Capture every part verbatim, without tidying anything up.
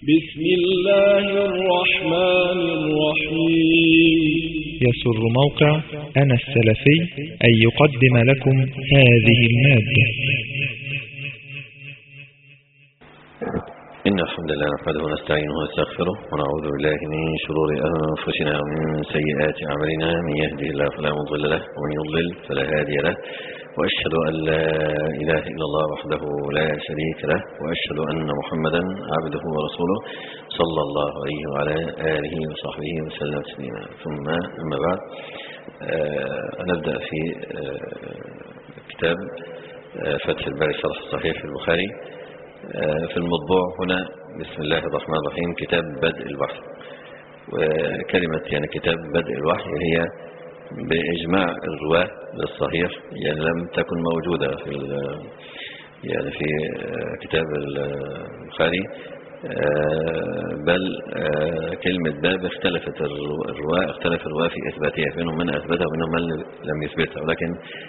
بسم الله الرحمن الرحيم. يسر موقع أنا السلفي أن يقدم لكم هذه المادة. إن الحمد لله نحمده ونستعينه ونستغفره ونعوذ بالله من شرور أنفسنا ومن سيئات أعمالنا، من يهده الله فلا مضل له ومن يضلل فلا هادي له، وأشهد أن لا إله إلا الله وحده لا شريك له، وأشهد أن محمدا عبده ورسوله صلى الله عليه وعلى آله وصحبه وسلم تسليما. ثم أما بعد، آه نبدأ في آه كتاب آه فتح الباري شرح صحيح البخاري. آه في المطبوع هنا بسم الله الرحمن الرحيم كتاب بدء الوحي. وكلمة يعني كتاب بدء الوحي هي بإجماع الرواة للصحيح، يعني لم تكن موجودة في يعني في كتاب البخاري، بل كلمة باب اختلفت الرواة اختلف الرواة في إثباتها، منهم من أثبتها ومنهم من لم يثبتها، ولكن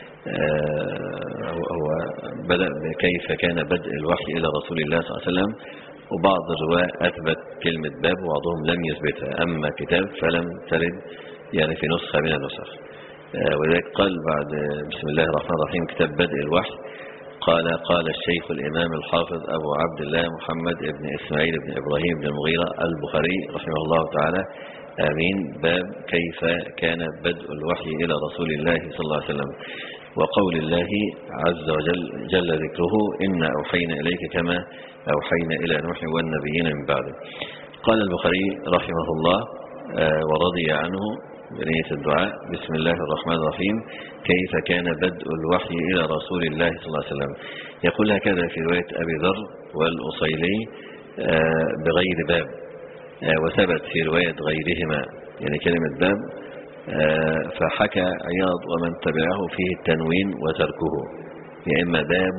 هو بدأ بكيف كان بدء الوحي إلى رسول الله صلى الله عليه وسلم، وبعض الرواة أثبت كلمة باب وبعضهم لم يثبتها. أما كتاب فلم ترد يعني في نسخة من النسخ. ولذلك قال بعد بسم الله الرحمن الرحيم كتاب بدء الوحي، قال قال الشيخ الإمام الحافظ أبو عبد الله محمد بن إسماعيل بن إبراهيم بن المغيرة البخاري رحمه الله تعالى آمين. باب كيف كان بدء الوحي إلى رسول الله صلى الله عليه وسلم، وقول الله عز وجل جل ذكره إنا أوحينا إليك كما أوحينا إلى نوح والنبيين من بعده. قال البخاري رحمه الله ورضي عنه بنية الدعاء بسم الله الرحمن الرحيم كيف كان بدء الوحي إلى رسول الله صلى الله عليه وسلم. يقول هكذا في رواية أبي ذر والأصيلي بغير باب، وثبت في رواية غيرهما يعني كلمة باب، فحكى عياض ومن تبعه فيه التنوين وتركه، يا إما باب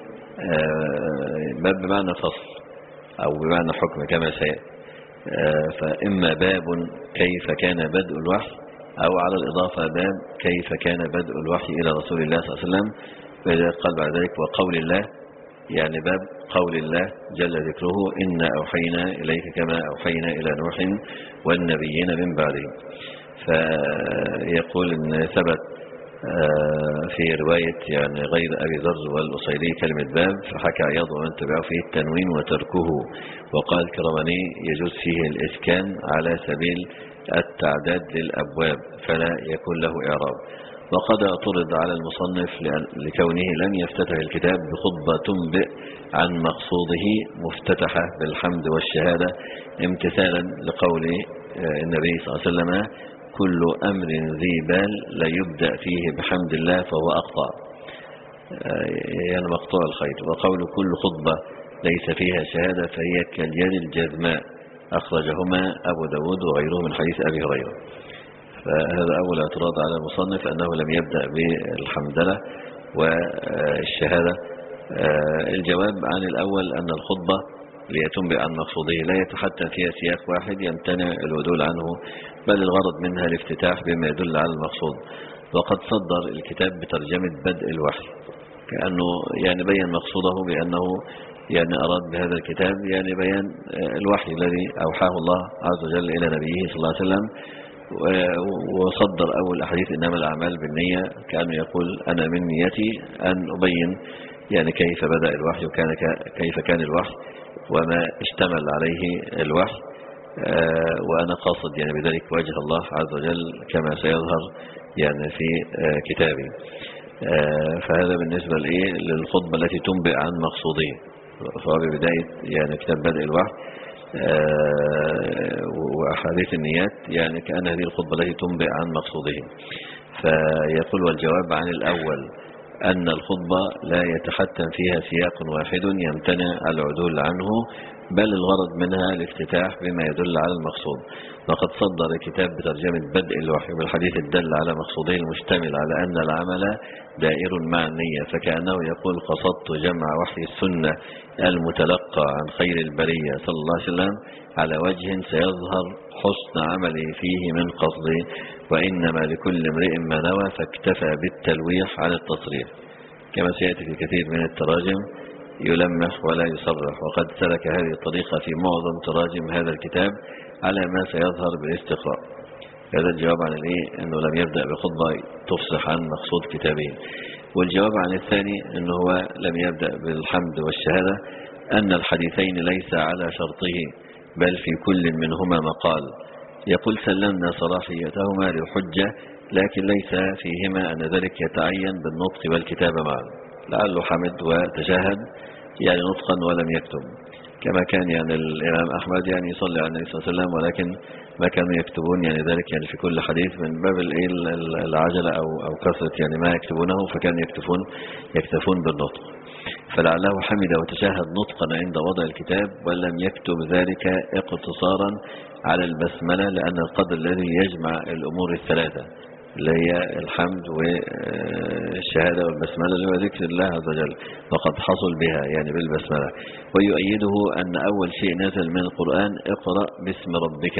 باب بمعنى فصل أو بمعنى حكم كما سيأتي، فإما باب كيف كان بدء الوحي أو على الإضافة باب كيف كان بدء الوحي إلى رسول الله صلى الله عليه وسلم. فإذا قال بعد ذلك وقول الله يعني باب قول الله جل ذكره إنا أوحينا إليك كما أوحينا إلى نوح والنبيين من بعده. فيقول إن ثبت في رواية يعني غير أبي ذر والأصيلي كلمة باب، فحكى عياض ومن تبعه فيه التنوين وتركه. وقال كرماني يجوز فيه الإسكان على سبيل التعداد للأبواب فلا يكون له إعراب. وقد اعترض على المصنف لكونه لم يفتتح الكتاب بخطبة تنبئ عن مقصوده مفتتحة بالحمد والشهادة، امتثالا لقول النبي صلى الله عليه وسلم كل أمر ذي بال لا يبدأ فيه بحمد الله فهو أقطع، يعني مقطوع الخير. وقول كل خطبة ليس فيها شهادة فهي كاليد الجذماء، أخرجهما أبو داود وغيره من حديث أبي هريرة. فهذا أول اعتراض على المصنف أنه لم يبدأ بالحمدلة والشهادة. الجواب عن الأول أن الخطبة ليتنبئ عن مقصوده لا يتحتم فيها سياق واحد يمتنع العدول عنه، بل الغرض منها الافتتاح بما يدل على المقصود. وقد صدر الكتاب بترجمة بدء الوحي، كأنه يعني بين مقصوده بأنه يعني أراد بهذا الكتاب يعني بيان الوحي الذي أوحاه الله عز وجل إلى نبيه صلى الله عليه وسلم. وصدر أول أحاديث إنما الأعمال بالنية، كأنه يقول أنا من نيتي أن أبين يعني كيف بدأ الوحي وكان كيف كان الوحي وما اشتمل عليه الوحي، آه وأنا قاصد يعني بذلك وجه الله عز وجل كما سيظهر يعني في آه كتابي. آه فهذا بالنسبة لإيه للخطبة التي تنبئ عن مقصوديه. فهو ببداية يعني كتاب بدء الوحي آه وأحاديث النيات يعني كأن هذه الخطبة التي تنبئ عن مقصوده. فيقول والجواب عن الأول أن الخطبة لا يتحتم فيها سياق واحد يمتنع العدول عنه، بل الغرض منها الافتتاح بما يدل على المقصود. وقد صدر الكتاب بترجمة بدء الوحي بالحديث الدل على مقصوده المشتمل على أن العمل دائر مع النية، فكأنه يقول قصدت جمع وحي السنة المتلقى عن خير البرية صلى الله عليه وسلم على وجه سيظهر حسن عملي فيه من قصدي، وإنما لكل امرئ ما نوى، فاكتفى بالتلويح عن التصريح. كما سيأتي في كثير من التراجم يلمح ولا يصرح، وقد سلك هذه الطريقة في معظم تراجم هذا الكتاب على ما سيظهر بالاستقراء. هذا الجواب عن الايه انه لم يبدأ بخطبة تفصح عن مقصود كتابه. والجواب عن الثاني انه هو لم يبدأ بالحمد والشهادة، ان الحديثين ليس على شرطه بل في كل منهما مقال. يقول سلمنا صلاحيتهما للحجة لكن ليس فيهما أن ذلك يتعين بالنطق والكتابة معا، لعله حمد وتشاهد يعني نطقا ولم يكتب، كما كان يعني الإمام أحمد يعني يصلي على النبي صلى الله عليه وسلم ولكن ما كانوا يكتبون يعني ذلك يعني في كل حديث من باب العجلة أو أو كثرة يعني ما يكتبونه، فكانوا يكتفون يكتفون بالنطق. فلعله حمد وتشاهد نطقا عند وضع الكتاب ولم يكتب ذلك اقتصارا على البسملة، لأن القدر الذي يجمع الأمور الثلاثة اللي هي الحمد والشهادة والبسملة اللي هو ذكر الله عز وجل وقد حصل بها يعني بالبسملة. ويؤيده أن أول شيء نزل من القرآن اقرأ باسم ربك،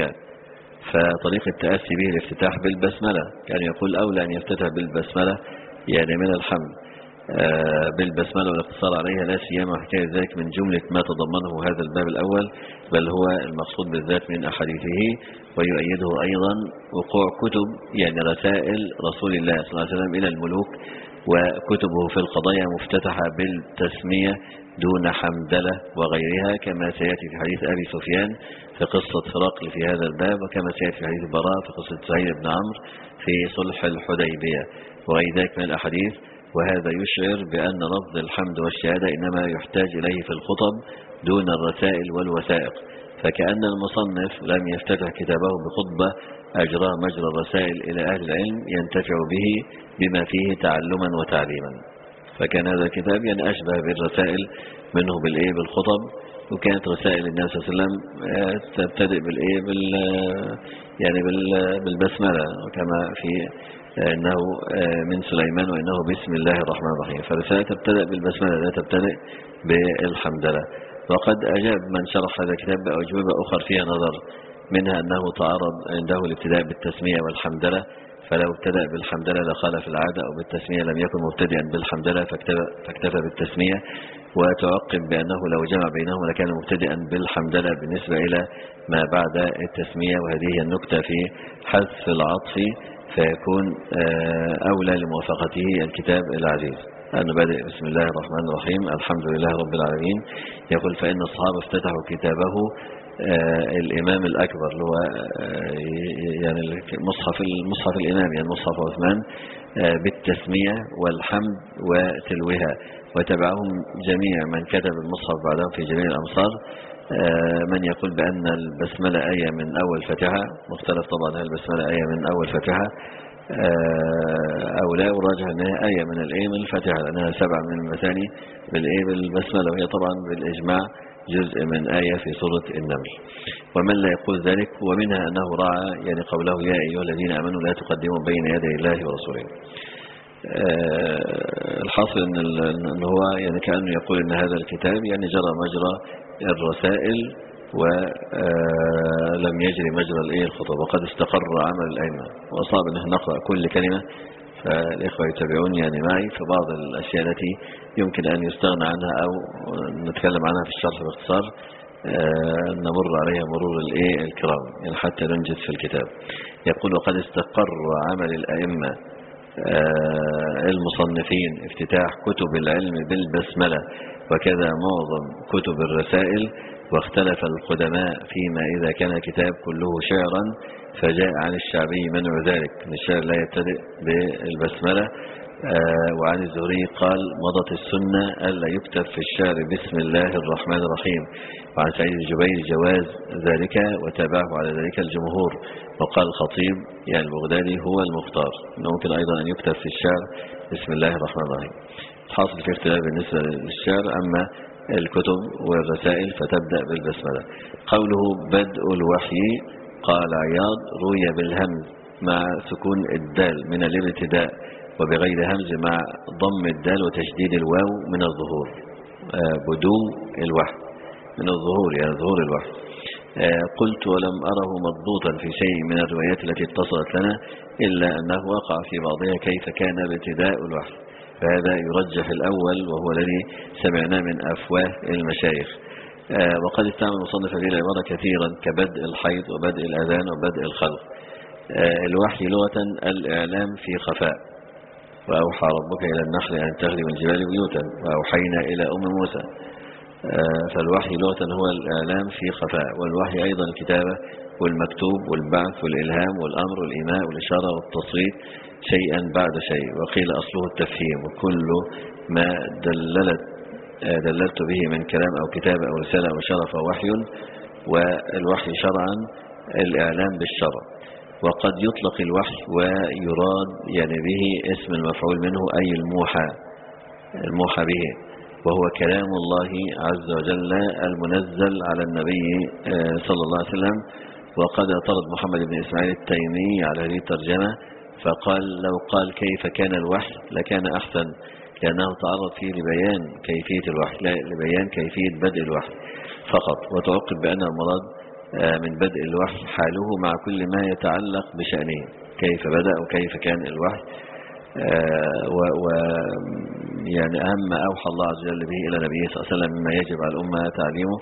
فطريق التأسي به الافتتاح بالبسملة، كان يقول أولى أن يفتتح بالبسملة يعني من الحمد بالبسملة والاقتصار عليها، لا سيما حكاية ذلك من جملة ما تضمنه هذا الباب الأول، بل هو المقصود بالذات من أحاديثه. ويؤيده أيضا وقوع كتب يعني رسائل رسول الله صلى الله عليه وسلم إلى الملوك وكتبه في القضايا مفتتحة بالتسمية دون حمدلة وغيرها، كما سيأتي في حديث أبي سفيان في قصة هرقل في هذا الباب، وكما سيأتي في حديث براء في قصة سعيد بن عمرو في صلح الحديبية وغير ذلك من الأحاديث. وهذا يشعر بأن لفظ الحمد والشهادة إنما يحتاج إليه في الخطب دون الرسائل والوثائق، فكأن المصنف لم يفتتح كتابه بخطبة أجرى مجرى الرسائل إلى أهل العلم ينتفع به بما فيه تعلما وتعليما، فكان هذا الكتاب يعني أشبه بالرسائل منه بالإيه بالخطب. وكانت رسائل النبي صلى الله عليه وسلم تبتدئ بالإيه بال يعني بالبسملة، وكما في إنه من سليمان وإنه بسم الله الرحمن الرحيم، فرسالة تبتدئ بالبسملة لا تبتدئ بالحمدلة. وقد أجاب من شرح هذا الكتاب بأجوبة أخرى فيها نظر، منها أنه تعارض عنده الابتداء بالتسمية والحمدلة، فلو ابتدأ بالحمدلة لخالف العادة، أو بالتسمية لم يكن مبتدئا بالحمدلة فاكتفى بالتسمية. وتعقب بأنه لو جمع بينهما لكان مبتدئا بالحمدلة بالنسبة إلى ما بعد التسمية، وهذه هي النكتة في حذف العطف، فيكون أولى لموافقته الكتاب العزيز أنه بدأ بسم الله الرحمن الرحيم الحمد لله رب العالمين. يقول فإن الصحابة افتتحوا كتابه الإمام الأكبر اللي هو يعني المصحف المصحف الإمام يعني مصحف عثمان بالتسمية والحمد وتلوها، وتبعهم جميع من كتب المصحف بعدهم في جميع الأمصار، من يقول بأن البسملة آية من أول فتحة، مختلف طبعا هل البسملة آية من أول فتحة أو لا، وراجع أنها آية من الآية من الفتحة لأنها سبع من المثاني بالآية بالبسملة، وهي طبعا بالإجماع جزء من آية في سورة النمل. ومن لا يقول ذلك ومنها أنه رعى يعني قوله يا أيها الذين آمنوا لا تقدموا بين يدي الله ورسوله. الحاصل أن هو يعني كأنه يقول أن هذا الكتاب يعني جرى مجرى الرسائل ولم يجري مجرى الايه الخطب، وقد استقر عمل الأئمة، وأصاب أن نقرأ كل كلمة، فالإخوة يتابعون يعني معي في بعض الأشياء التي يمكن أن يستغنى عنها أو نتكلم عنها في الشرح باختصار، نمر عليها مرور الايه الكرام يعني حتى ننجز في الكتاب. يقول وقد استقر عمل الأئمة المصنفين افتتاح كتب العلم بالبسملة وكذا معظم كتب الرسائل، واختلف القدماء فيما إذا كان الكتاب كله شعرا فجاء عن الشعبي منع ذلك، الشعر لا يبتدئ بالبسملة، وعن الزهري قال مضت السنة ألا يكتب في الشعر بسم الله الرحمن الرحيم، وعن سعيد الجبير جواز ذلك وتابعه على ذلك الجمهور، وقال الخطيب يعني البغدادي هو المختار إنه ممكن أيضا أن يكتب في الشعر بسم الله الرحمن الرحيم. حاصل في اختلاف بالنسبة للشعر، أما الكتب والرسائل فتبدأ بالبسملة. قوله بدء الوحي قال عياض روي بالهمز مع سكون الدال من الابتداء وبغير همز مع ضم الدال وتشديد الواو من الظهور، بدو الوحي من الظهور يعني ظهور الوحي. قلت ولم أره مضبوطا في شيء من الروايات التي اتصلت لنا إلا أنه وقع في بعضها كيف كان ابتداء الوحي، فهذا يرجح الأول وهو الذي سمعناه من أفواه المشايخ. آه وقد استعمل المصنف هذه العبارة كثيرا كبدء الحيض وبدء الأذان وبدء الخلق. آه الوحي لغة الإعلام في خفاء، وأوحى ربك إلى النحل أن تغري من الجبال بيوتا وأوحينا إلى أم موسى. آه فالوحي لغة هو الإعلام في خفاء، والوحي أيضا الكتابة والمكتوب والبعث والإلهام والأمر والإيماء والإشارة والتصويت شيئا بعد شيء. وقيل أصله التفهيم، وكل ما دللت دللت به من كلام أو كتابة أو رسالة أو إشارة فهو وحي. والوحي شرعا الإعلام بالشرع. وقد يطلق الوحي ويراد يعني به اسم المفعول منه أي الموحى الموحى به، وهو كلام الله عز وجل المنزل على النبي صلى الله عليه وسلم. وقد اعترض محمد بن إسماعيل التيمي على هذه الترجمة فقال لو قال كيف كان الوحي لكان أحسن، لأنه تعرض فيه لبيان كيفية الوحي لا لبيان كيفية بدء الوحي فقط. وتعقب بأن المراد من بدء الوحي حاله مع كل ما يتعلق بشأنه، كيف بدأ وكيف كان الوحي، و يعني أهم ما أوحى الله عز وجل به إلى نبيه صلى الله عليه وسلم مما يجب على الأمة تعليمه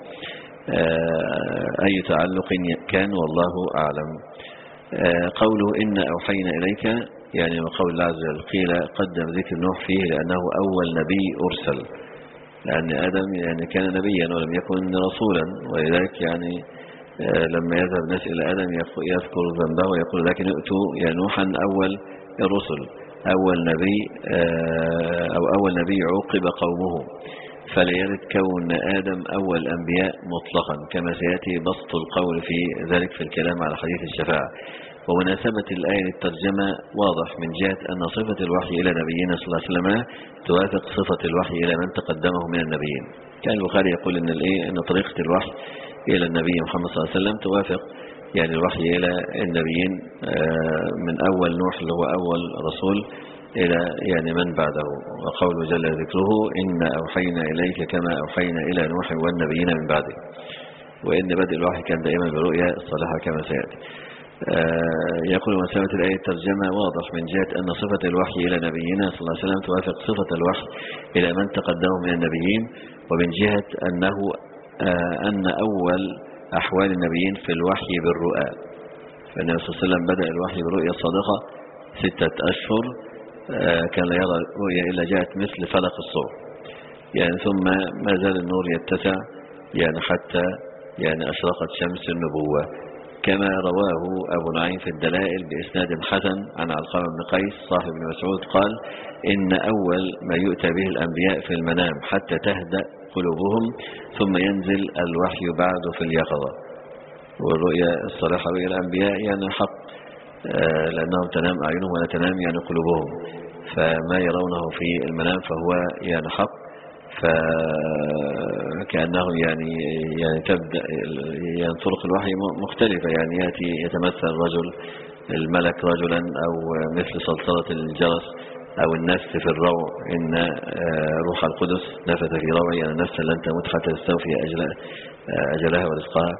أي تعلق كان، والله أعلم. قوله إن أوحينا إليك يعني وقول الله عز وجل قيل قدم ذكر نوح فيه لأنه أول نبي أرسل، لأن آدم يعني كان نبيا ولم يكن رسولا، ولذلك يعني لما يذهب الناس إلى آدم يذكر ذنبه ويقول لكن ائتوا يا نوحا أول الرسل، أول نبي أو أول نبي عوقب قومه، فلا يرد كون آدم أول الأنبياء مطلقا كما سيأتي بسط القول في ذلك في الكلام على حديث الشفاعة. ومناسبة الآية للترجمة واضح من جهة أن صفة الوحي إلى نبينا صلى الله عليه وسلم توافق صفة الوحي إلى من تقدمه من النبيين. كان البخاري يقول إن الإيه أن طريقة الوحي إلى النبي محمد صلى الله عليه وسلم توافق يعني الوحي إلى النبيين من أول نوح اللي هو أول رسول إلى يعني من بعده. وقول جل ذكره إن أوحينا إليك كما أوحينا إلى نوح والنبيين من بعده. وإن بدء الوحي كان دائما برؤيا الصالحة كما سيأتي. يقول مناسبة الآية الترجمة واضح من جهة أن صفة الوحي إلى نبينا صلى الله عليه وسلم توافق صفة الوحي إلى من تقدمه من النبيين، ومن جهة أنه أن أول أحوال النبيين في الوحي بالرؤى، فالنبي صلى الله عليه وسلم بدأ الوحي بالرؤيا الصادقة ستة أشهر كان لا يرى رؤيا إلا جاءت مثل فلق الصور يعني، ثم ما زال النور يتسع يعني حتى يعني أشرقت شمس النبوة، كما رواه أبو نعيم في الدلائل بإسناد حسن عن علقمة بن قيس صاحب ابن مسعود قال إن أول ما يؤتى به الأنبياء في المنام حتى تهدأ قلوبهم ثم ينزل الوحي بعد في اليقظة. والرؤيا الصالحة رؤيا الأنبياء يعني حق لأنهم تنام أعينهم ولا تنام يعني قلوبهم، فما يرونه في المنام فهو يعني حق، فكأنه يعني يعني تبدأ يعني طرق الوحي مختلفة، يعني يأتي يتمثل رجل الملك رجلا أو مثل صلصلة الجرس أو النفس في الروع إن روح القدس نفث في روعي يعني النفس لن تموت حتى تستوفي أجلها ورزقها.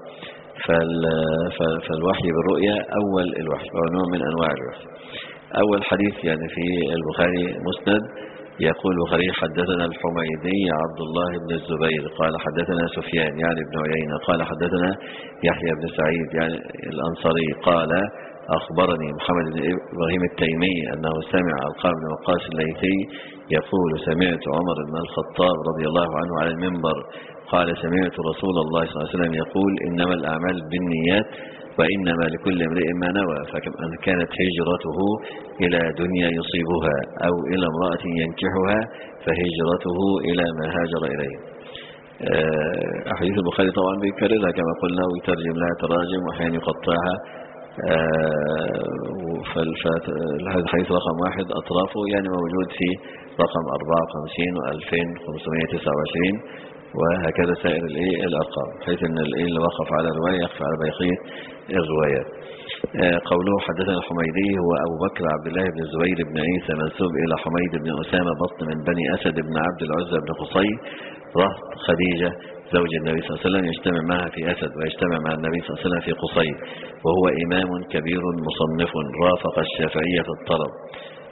فالوحي بالرؤيا أول الوحي هو نوع من أنواع الوحي. أول حديث يعني في البخاري مسند يقول البخاري حدثنا الحميدي عبد الله بن الزبير قال حدثنا سفيان يعني ابن عيينة قال حدثنا يحيى بن سعيد يعني الأنصاري قال أخبرني محمد بن إبراهيم التيمي أنه سمع علقمة بن وقاص الليثي يقول سمعت عمر بن الخطاب رضي الله عنه على المنبر قال سمعت رسول الله صلى الله عليه وسلم يقول إنما الأعمال بالنيات وإنما لكل امرئ ما نوى، فكأن كانت هجرته إلى دنيا يصيبها أو إلى امرأة ينكحها فهجرته إلى ما هاجر إليه. أحاديث البخاري طبعا بيكررها كما قلنا ويترجم لها تراجم وأحيانا يقطعها. فهذا الحديث رقم واحد أطرافه يعني موجود في رقم أربعة وخمسين وألفين وخمسمائة وتسعة وعشرين وهكذا سائر الأرقام، حيث أن اللي وقف على رواية يخفى على بقية الروايات. قوله حدثنا الحميدي هو أبو بكر عبد الله بن الزبير بن عيسى منسوب إلى حميد بن أسامة بطن من بني أسد بن عبد العزى بن قصي رهط خديجة زوج النبي صلى الله عليه وسلم يجتمع معها في أسد ويجتمع مع النبي صلى الله عليه وسلم في قصي، وهو إمام كبير مصنف رافق الشافعية في الطلب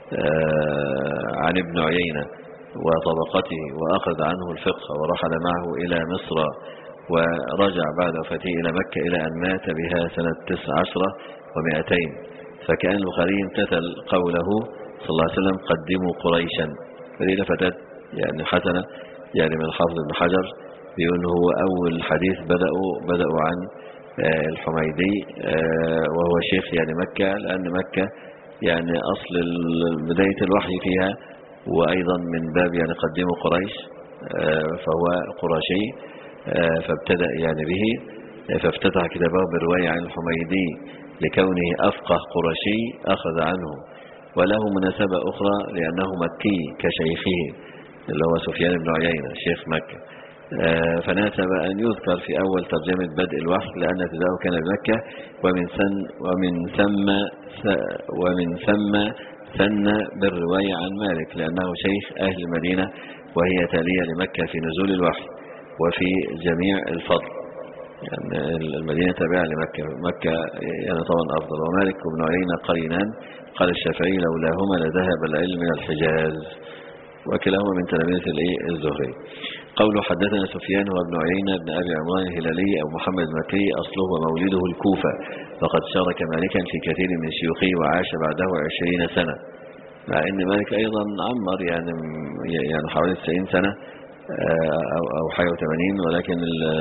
عن ابن عيينة وطبقته وأخذ عنه الفقه ورحل معه إلى مصر ورجع بعد وفاته إلى مكة إلى أن مات بها سنة تسع عشرة ومئتين. فكان البخاري امتثل قوله صلى الله عليه وسلم قدموا قريشا. فدي لفتت يعني حسنة يعني من الحافظ ابن حجر، بيقول هو أول حديث بدأوا بدأوا عن الحميدي وهو شيخ يعني مكة، لأن مكة يعني أصل بداية الوحي فيها، وأيضا من باب يعني قدموا قريش فهو قرشي، فابتدأ يعني به، فافتتح كتابه بالرواية عن الحميدي لكونه أفقه قرشي أخذ عنه، وله مناسبة أخرى لأنه مكي كشيخه اللي هو سفيان بن عيينة شيخ مكة، فناسب أن يذكر في أول ترجمة بدء الوحي لأن ابتداءه كان بمكة، ومن ثم ومن ثم ومن ثم ثن بالرواية عن مالك لأنه شيخ أهل المدينة وهي تالية لمكة في نزول الوحي وفي جميع الفضل، يعني المدينة تابعة لمكة، مكة يعني طبعا أفضل. ومالك وابن عيينة قرينان، قال الشافعي لولاهما لذهب العلم من الحجاز، وكلاهما من تلاميذ الزهري. قوله حدثنا سفيان هو ابن عيينة بن أبي عمران الهلالي أو محمد المكي، أصله ومولده الكوفة، وقد شارك مالكا في كثير من شيوخه وعاش بعده عشرين سنة، مع أن مالك أيضا عمر يعني يعني حوالي تسعين سنة أو أو حاجة وثمانين، ولكن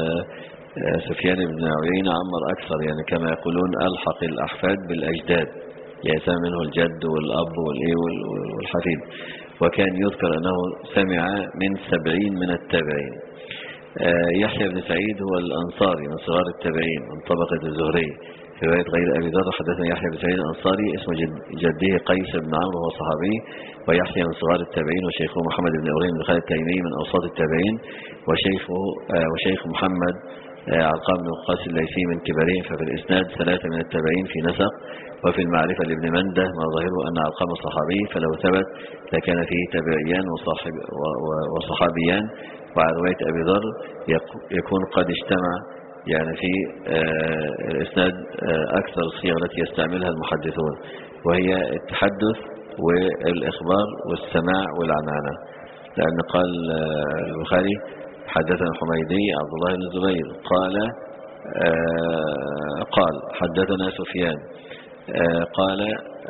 سفيان بن عيينة عمر أكثر، يعني كما يقولون ألحق الأحفاد بالأجداد، يأتى منه الجد والأب والحفيد. وكان يذكر أنه سمع من سبعين من التابعين. يحيى بن سعيد هو الأنصاري من صغار التابعين من طبقة الزهري، في رواية غير أبي ذر حدثنا يحيى بن سعيد الأنصاري اسم جده قيس بن عمرو وهو صحابي، ويحيى من صغار التابعين، وشيخه محمد بن إبراهيم بن خالد التيمي من أوساط التابعين، وشيخه وشيخ محمد علقام بن وقاص الليثي من كبارهم. ففي الإسناد ثلاثة من التابعين في نسق، وفي المعرفة لابن منده ما ظاهره أن علقام صحابي، فلو ثبت لكان فيه تابعيان وصاحب وصحابيان. وعلى رواية أبي ذر يكون قد اجتمع يعني في الإسناد أكثر الصيغ التي يستعملها المحدثون، وهي التحدث والإخبار والسماع والعنعنة، لأن قال البخاري حدثنا الحميدي عبد الله بن الزبير قال قال حدثنا سفيان قال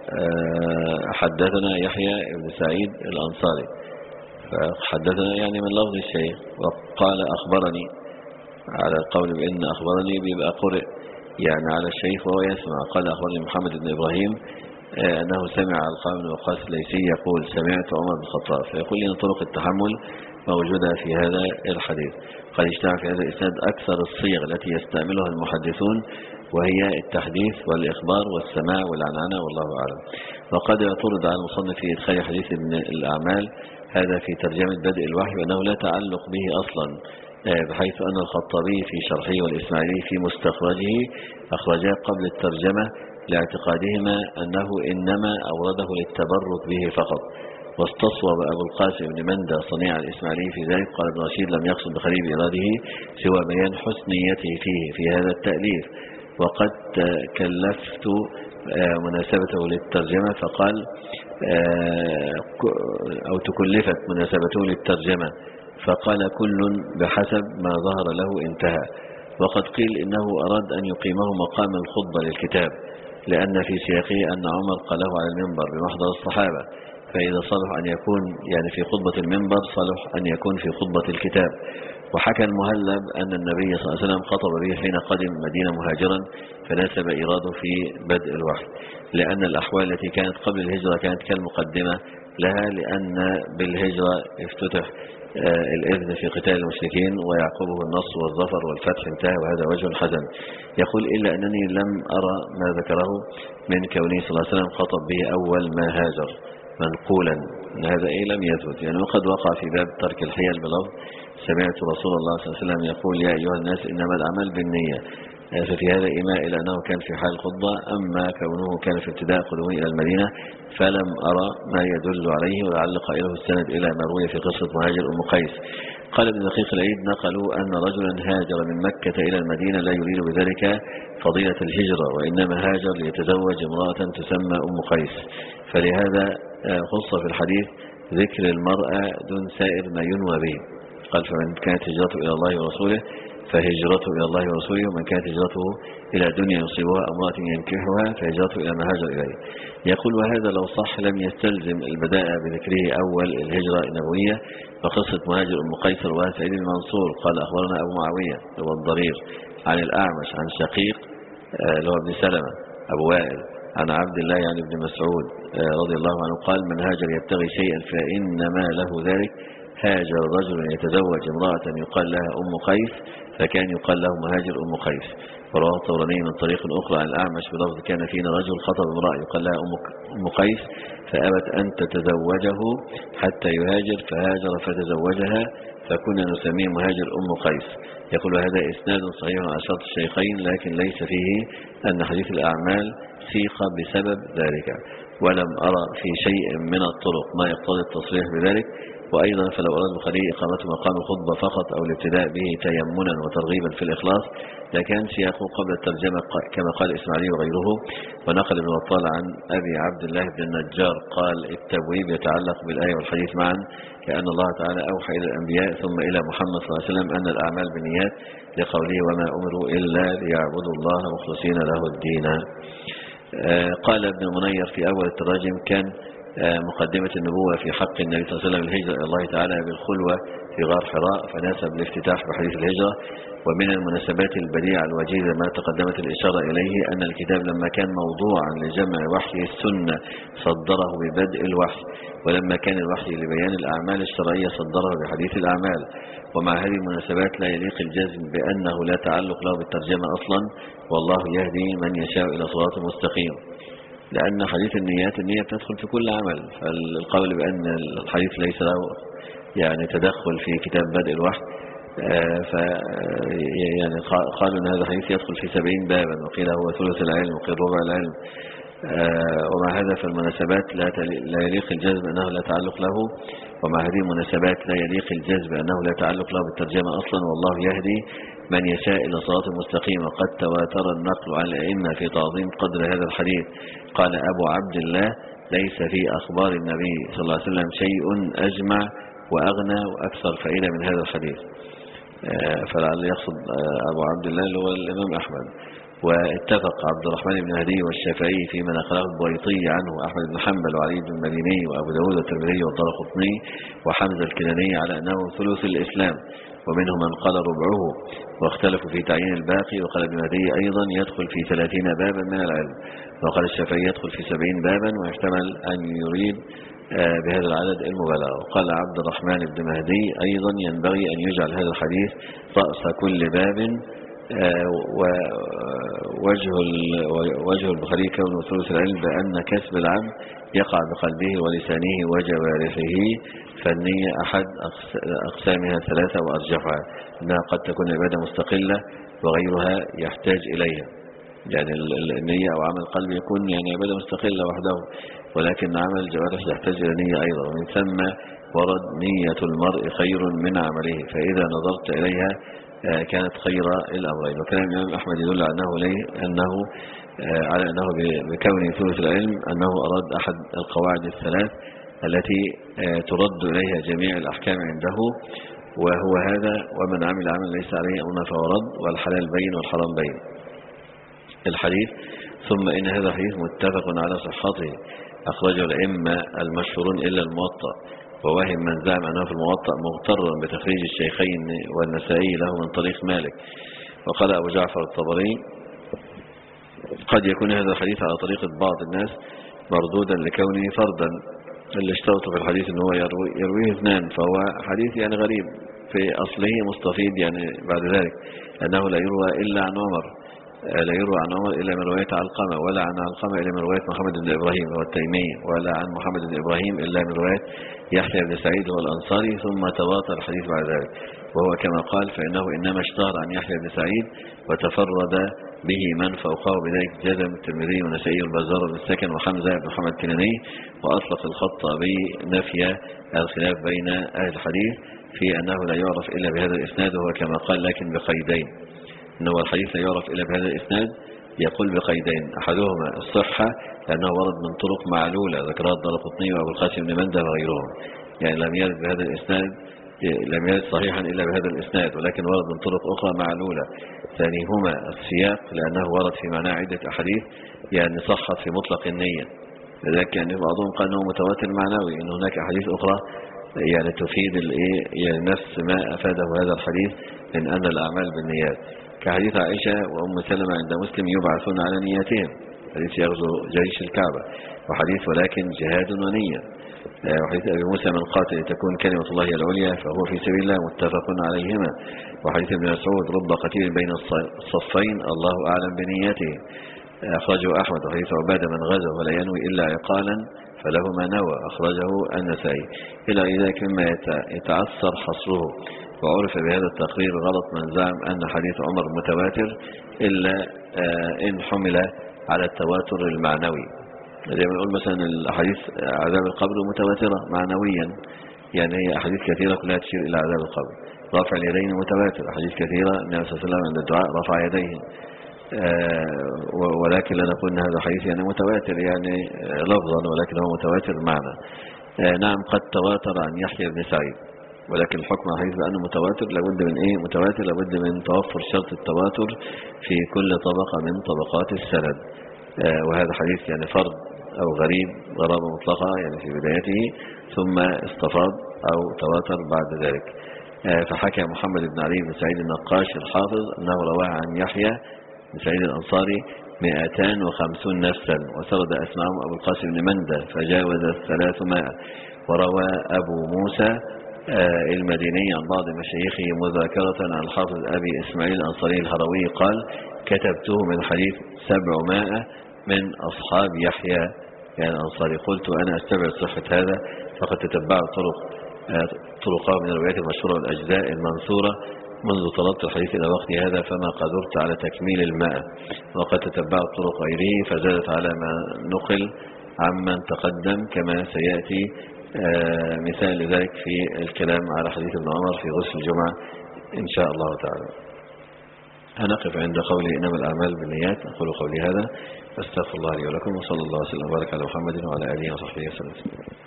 حدثنا يحيى بن سعيد الأنصاري، فحدثنا يعني من لفظ الشيخ. وقال أخبرني، على القول بأن أخبرني بيبقى قرئ يعني على الشيخ وهو يسمع. قال أخبرني محمد بن إبراهيم أنه سمع علقام بن وقاص الليثي يقول سمعت عمر بن الخطاب، فيقول لنا طرق التحمل موجودة في هذا الحديث. قد اجتمع في هذا الإسناد أكثر الصيغ التي يستعملها المحدثون، وهي التحديث والإخبار والسماع والعنعنة، والله أعلم. وقد اعترض على المصنف في إدخال حديث ابن الأعمال هذا في ترجمة بدء الوحي وأنه لا تعلق به أصلا، بحيث أن الخطابي في شرحه والإسماعيلي في مستخرجه أخرجاه قبل الترجمة لاعتقادهما أنه إنما أورده للتبرك به فقط. واستصوب أبو القاسم بن مندى صنيع الإسماعيلي في ذلك، قال ابن رشيد لم يقصد بخليل بإراده سوى بيان حسنيته فيه في هذا التأليف، وقد كلفت مناسبته للترجمة، فقال أو تكلفت مناسبته للترجمة، فقال كل بحسب ما ظهر له انتهى. وقد قيل إنه أراد أن يقيمه مقام الخطبة للكتاب، لأن في سياقه أن عمر قاله على المنبر بمحضر الصحابة، فإذا صلح أن يكون يعني في خطبة المنبر صلح أن يكون في خطبة الكتاب. وحكى المهلب أن النبي صلى الله عليه وسلم خطب به حين قدم المدينة مهاجرا، فناسب إراده في بدء الوحي، لأن الأحوال التي كانت قبل الهجرة كانت كالمقدمة لها، لأن بالهجرة افتتح الإذن في قتال المشركين ويعقبه النصر والظفر والفتح انتهى، وهذا وجه حسن. يقول إلا أنني لم أرى ما ذكره من كونه صلى الله عليه وسلم خطب به أول ما هاجر منقولا، أن هذا إيه لم يثبت يعني. وقد وقع في باب ترك الحيل بلفظ سمعت رسول الله صلى الله عليه وسلم يقول يا أيها الناس إنما الأعمال بالنية، ففي هذا إيماء إلى أنه كان في حال الخطبة. أما كونه كان في ابتداء قدومه إلى المدينة فلم أرى ما يدل عليه، ولعل قائله السند إلى ما روي في قصة مهاجر أم قيس. قال ابن دقيق العيد نقلوا أن رجلا هاجر من مكة إلى المدينة لا يريد بذلك فضيلة الهجرة، وإنما هاجر ليتزوج امرأة تسمى أم قيس، فلهذا خص في الحديث ذكر المرأة دون سائر ما ينوى به. قال فمن كانت هجرته إلى الله ورسوله فهجرته إلى الله ورسوله، ومن كانت هجرته إلى دنيا يصيبها أو امرأة ينكحها فهجرته إلى ما هاجر إليه. يقول وهذا لو صح لم يستلزم البداء بذكره أول الهجرة النبوية فقصة مهاجر أم قيس رواية سعيد بن منصور قال أخبرنا أبو معاوية هو الضرير عن الأعمش عن شقيق اللي هو ابن سلمة أبو وائل عن عبد الله يعني ابن مسعود رضي الله عنه قال من هاجر يبتغي شيئا فإنما له ذلك. هاجر رجل يتزوج امرأة يقال لها أم قيس فكان يقال له مهاجر أم قيس. ورواه الطبراني من طريق أخرى عن الأعمش بلفظ كان فينا رجل خطب امرأة يقال لها أم قيس فأبت أن تتزوجه حتى يهاجر فهاجر فتزوجها فكنا نسميه مهاجر أم قيس. يقول هذا إسناد صحيح على شرط الشيخين لكن ليس فيه أن حديث الأعمال سيق بسبب ذلك، ولم أرى في شيء من الطرق ما يقتضي التصريح بذلك. وأيضا فلو أراد البخاري إقامة مقام الخطبة فقط أو الابتداء به تيمنا وترغيبا في الإخلاص لكان سياقه قبل الترجمة كما قال إسماعيل وغيره. ونقل ابن بطال عن أبي عبد الله بن النجار قال التبويب يتعلق بالآية والحديث معا كأن الله تعالى أوحى إلى الأنبياء ثم إلى محمد صلى الله عليه وسلم أن الأعمال بالنيات لقوله وما أمروا إلا ليعبدوا الله مخلصين له الدين. قال ابن المنير في أول التراجم كان مقدمة النبوة في حق النبي صلى الله عليه وسلم الهجرة إلى الله تعالى بالخلوة في غار حراء فناسب الافتتاح بحديث الهجرة. ومن المناسبات البديعة الوجيزة ما تقدمت الإشارة إليه أن الكتاب لما كان موضوعا لجمع وحي السنة صدره ببدء الوحي، ولما كان الوحي لبيان الأعمال الشرعية صدره بحديث الأعمال. ومع هذه المناسبات لا يليق الجزم بأنه لا تعلق له بالترجمة أصلا والله يهدي من يشاء إلى صراط مستقيم، لأن حديث النيات النية تدخل في كل عمل. فالقول بأن الحديث ليس له يعني تدخل في كتاب بدء الوحي ف يعني قالوا أن هذا الحديث يدخل في سبعين بابا وقيل هو ثلث العلم وقيل ربع العلم. ومع هذا فالمناسبات لا يليق الجزم أنه لا تعلق له، ومع هذه المناسبات لا يليق الجزم أنه لا تعلق له بالترجمة أصلا والله يهدي من يشاء إلى صراط مستقيم. وقد تواتر النقل عن الأئمة في تعظيم قدر هذا الحديث. قال أبو عبد الله ليس في أخبار النبي صلى الله عليه وسلم شيء أجمع وأغنى وأكثر فائدة من هذا الحديث. فلعل يقصد أبو عبد الله اللي هو الإمام أحمد. واتفق عبد الرحمن بن هدي والشافعي فيما نقله البويطي عنه أحمد بن حنبل وعلي بن المديني وأبو داود والترمذي والدارقطني وحمزة الكناني على أنه ثلث الإسلام، ومنهم من قال ربعه، واختلفوا في تعيين الباقي. وقال ابن هدي أيضا يدخل في ثلاثين بابا من العلم، وقال الشافعي يدخل في سبعين بابا ويحتمل أن يريد بهذا العدد المبالغة. وقال عبد الرحمن بن مهدي أيضا ينبغي أن يجعل هذا الحديث رأس كل باب، ووجه وجه البخاري كونه ثلث العلم بأن كسب العبد يقع بقلبه ولسانه وجوارحه، فالنية أحد أقسامها ثلاثة وأرجحها أنها قد تكون عبادة مستقلة وغيرها يحتاج إليها. يعني النية أو عمل القلب يكون يعني عبادة مستقلة وحده، ولكن عمل الجوارح يحتاج إلى نية أيضا. ومن ثم ورد نية المرء خير من عمله، فإذا نظرت إليها كانت خير الأمرين. وكلام الإمام أحمد يدل على أنه, ليه أنه على أنه بكون ثلث العلم أنه أراد أحد القواعد الثلاث التي ترد إليها جميع الأحكام عنده، وهو هذا ومن عمل عمل ليس عليه أمرنا فهو رد، والحلال بين والحرام بين. الحديث ثم إن هذا الحديث متفق على صحته أخرجه الأئمة المشهورون إلا الموطأ، ووهم من زعم أنه في الموطأ مغترا بتخريج الشيخين والنسائي له من طريق مالك. وقال أبو جعفر الطبري قد يكون هذا الحديث على طريقة بعض الناس مردودا لكونه فردا، اللي اشترطوا في الحديث أنه يروي يرويه اثنان، فهو حديث يعني غريب في أصله مستفيد يعني بعد ذلك أنه لا يروى إلا عن عمر، لا يروى عن عمر إلا من رواية علقمة، ولا عن علقمة إلا من رواية محمد بن إبراهيم هو التيمي، ولا عن محمد بن إبراهيم إلا من رواية يحيى بن سعيد هو الأنصاري، ثم تواتر الحديث بعد ذلك. وهو كما قال فإنه إنما اشتهر عن يحيى بن سعيد وتفرد به من فوقه، بذلك جزم الترمذي والنسائي والبزار بن السكن وحمزة بن محمد الكناني، وأطلق الخطابي نفي الخلاف بين أهل الحديث في أنه لا يعرف إلا بهذا الإسناد، وهو كما قال لكن بقيدين، أنه الحديث لا يعرف إلا بهذا الإسناد يقول بقيدين: أحدهما الصحة لأنه ورد من طرق معلولة ذكرها الدارقطني وأبو القاسم بن مندة وغيرهم، يعني لم يرد بهذا الإسناد لم يرد صحيحا إلا بهذا الإسناد، ولكن ورد من طرق أخرى معلولة. ثانيهما السياق لأنه ورد في معناه عدة أحاديث يعني صحت في مطلق النية، لذلك يعني بعضهم قال أنه متواتر معنوي، أن هناك أحاديث أخرى يعني تفيد الإيه يعني نفس ما أفاده هذا الحديث من أن الأعمال بالنيات، كحديث عائشة وأم سلمة عند مسلم: يبعثون على نياتهم، حديث يغزو جيش الكعبة، وحديث ولكن جهاد ونية، وحديث أبي موسى: من قاتل لتكون كلمة الله العليا فهو في سبيل الله، متفق عليهما، وحديث ابن مسعود: رب قتيل بين الصفين الله أعلم بنيته، أخرجه أحمد، وحديث عبادة: من غزا ولا ينوي إلا عقالا فله ما نوى، أخرجه النسائي، إلى ذلك مما يتعثر حصره. وعرف بهذا التقرير غلط من زعم أن حديث عمر متواتر إلا إن حمل على التواتر المعنوي، زي ما نقول مثلا الأحاديث عذاب القبر متواترة معنويا، يعني هي أحاديث كثيرة كلها تشير إلى عذاب القبر. رفع اليدين متواتر، أحاديث كثيرة النبي صلى الله عليه وسلم عند الدعاء رفع يديه، ولكن لا نقول أن هذا حديث يعني متواتر يعني لفظا، ولكن هو متواتر معنى. نعم قد تواتر عن يحيى بن سعيد، ولكن الحكم على الحديث بأنه متواتر لابد من إيه متواتر لابد من توفر شرط التواتر في كل طبقة من طبقات السند، وهذا حديث يعني فرد أو غريب غرابة مطلقة يعني في بدايته، ثم استفاض أو تواتر بعد ذلك. فحكى محمد بن علي بن سعيد النقاش الحافظ أنه رواه عن يحيى بن سعيد الأنصاري مئتان وخمسون نفسا، وسرد أسمعهم أبو القاسم بن مندة فجاوز الثلاثمائة. وروى أبو موسى المديني عن بعض مشايخه مذاكرة عن الحافظ أبي إسماعيل الأنصاري الهروي قال: كتبته من حديث سبعمائة من أصحاب يحيى يعني الأنصاري. قلت أنا أستبعد صحة هذا، فقد تتبعت طرق طرقه من الروايات المشهورة والأجزاء المنثورة منذ طلبت الحديث إلى وقت هذا، فما قدرت على تكميل الماء، وقد تتبعت طرق غيره فزادت على ما نقل عمن تقدم، كما سيأتي مثال لذلك في الكلام على حديث ابن عمر في غسل الجمعة إن شاء الله تعالى. هنقف عند قولي إنما الأعمال بالنيات. أقول قولي هذا، أستغفر الله لي ولكم، وصلى الله وسلم وبارك على محمد وعلى آله وصحبه وسلم.